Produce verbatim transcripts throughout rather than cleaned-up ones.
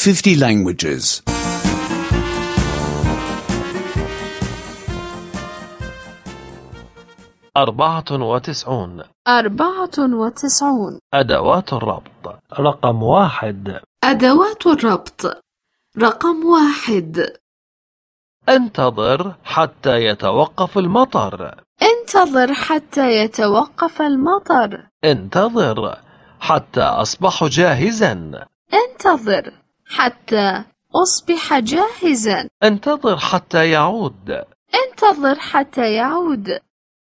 fifty languages. أربعة وتسعون. أربعة وتسعون. أدوات الربط. رقم واحد. أدوات الربط. رقم واحد. انتظر حتى يتوقف المطر. انتظر حتى يتوقف المطر. انتظر حتى أصبح جاهزا. انتظر حتى أصبح جاهزا. انتظر حتى يعود. انتظر حتى يعود.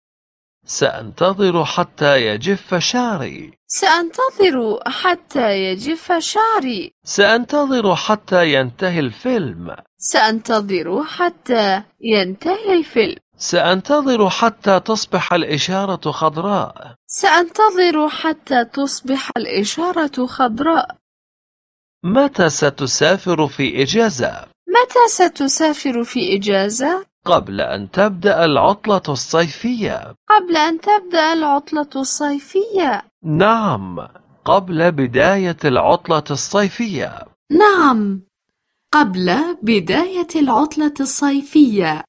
سأنتظر حتى يجف شعري. سأنتظر حتى يجف شعري. سأنتظر حتى ينتهي الفيلم. سأنتظر حتى ينتهي الفيلم. سأنتظر حتى تصبح الإشارة خضراء. سأنتظر حتى تصبح الإشارة خضراء. متى ستسافر في إجازة؟ متى ستسافر في إجازة؟ قبل أن تبدأ العطلة الصيفية. قبل أن تبدأ العطلة الصيفية. نعم، قبل بداية العطلة الصيفية. نعم، قبل بداية العطلة الصيفية.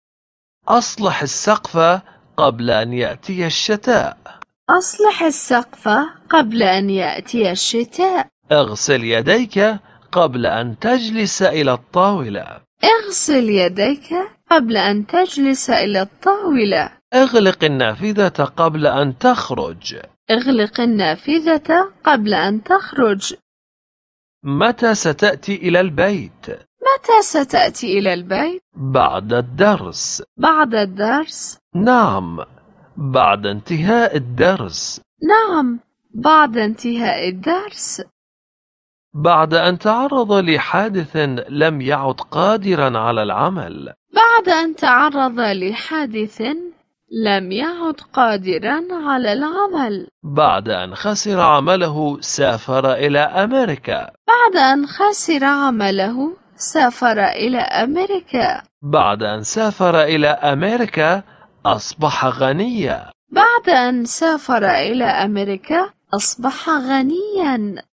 أصلح السقف قبل أن يأتي الشتاء. أصلح السقف قبل أن يأتي الشتاء. اغسل يديك قبل أن تجلس إلى الطاولة. اغسل يديك قبل أن تجلس إلى الطاولة. اغلق النافذة قبل أن تخرج. اغلق النافذة قبل أن تخرج. متى ستأتي إلى البيت؟ متى ستأتي إلى البيت؟ بعد الدرس. بعد الدرس. نعم، بعد انتهاء الدرس. نعم، بعد انتهاء الدرس. بعد أن تعرض لحادث لم يعد قادرا على العمل. بعد أن تعرض لحادث لم يعد قادرا على العمل. بعد أن خسر عمله سافر إلى أمريكا. بعد أن خسر عمله سافر إلى أمريكا. بعد أن سافر إلى أمريكا أصبح غنيا. بعد أن سافر إلى أمريكا أصبح غنيا.